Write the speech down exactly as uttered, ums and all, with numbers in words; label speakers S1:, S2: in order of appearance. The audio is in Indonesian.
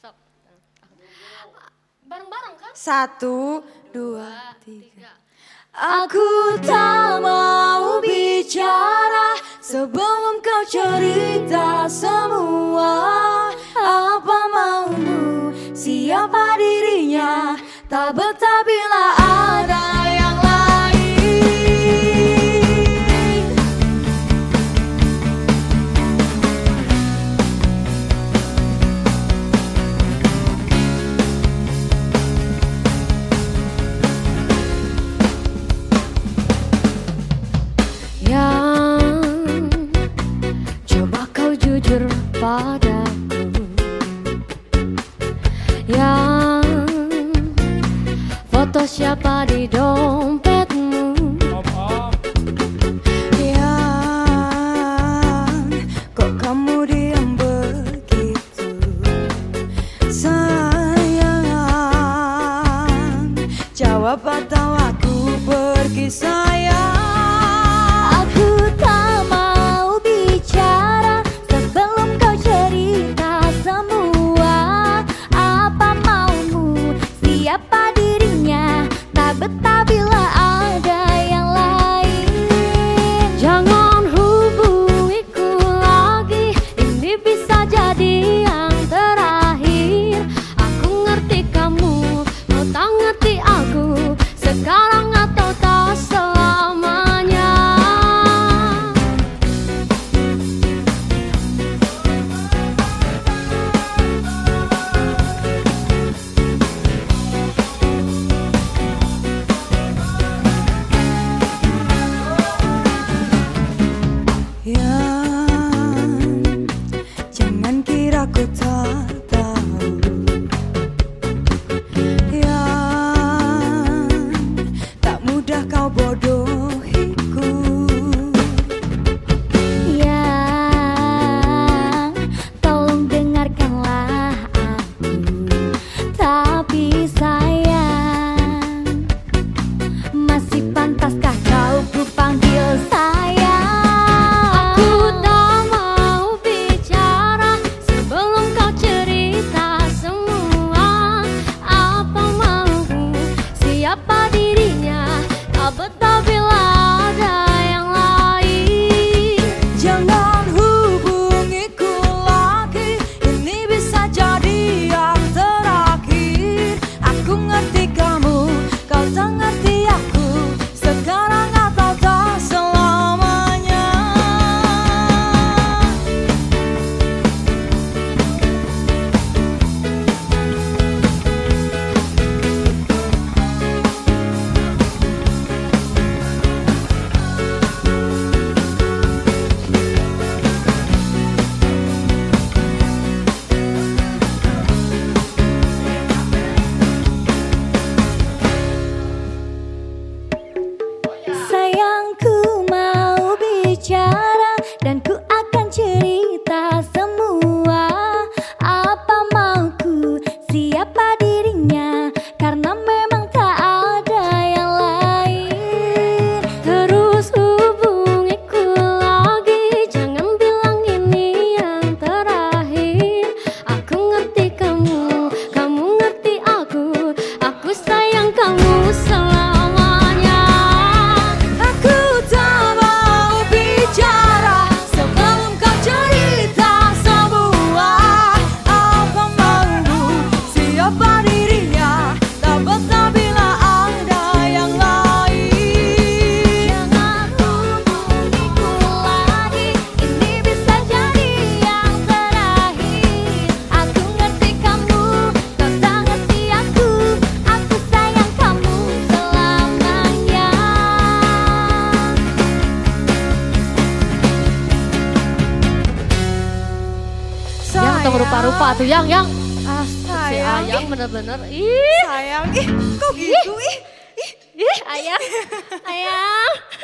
S1: Stop. Bareng-bareng kan?
S2: Satu, dua, tiga. Aku tak mau bicara sebelum kau cerita semua. Apa maumu, siapa dirinya, tak betah bila ada yang lain. Yang coba kau jujur padaku, yang foto siapa di dompetmu, yang kok kamu diam begitu. Sayang, jawab atau aku pergi sayang. Betah bila ada yang lain. Jangan hubungiku lagi, ini bisa jadi yang terakhir. Aku ngerti kamu, kau tak ngerti aku, sekarang atau tak selamanya. Yang jangan kira ku tak tahu, yang tak mudah kau bodohiku, yang tolong dengarkanlah aku. Tapi sayang, masih pantaskah kau ku panggil sayang? Siapa dirinya, tak betah bila ada yang lain. Jangan hubungiku lagi, ini bisa jadi yang terakhir. Aku ngerti kamu, kau tak ngerti aku, sekarang atau tak selamanya. Sayangku mau bicara dan ku akan cerita semua. Apa mauku, siapa dirinya, karena memang tak ada yang lain. Terus hubungiku lagi, jangan bilang ini yang terakhir. Aku ngerti kamu, kamu ngerti aku, aku sayang kamu selamanya. Yang rupa-rupa tuh yang yang
S3: ah, sayang,
S1: si Ayang bener-bener ih
S3: sayang, ih kok gitu, ih
S1: ih Ayang Ayang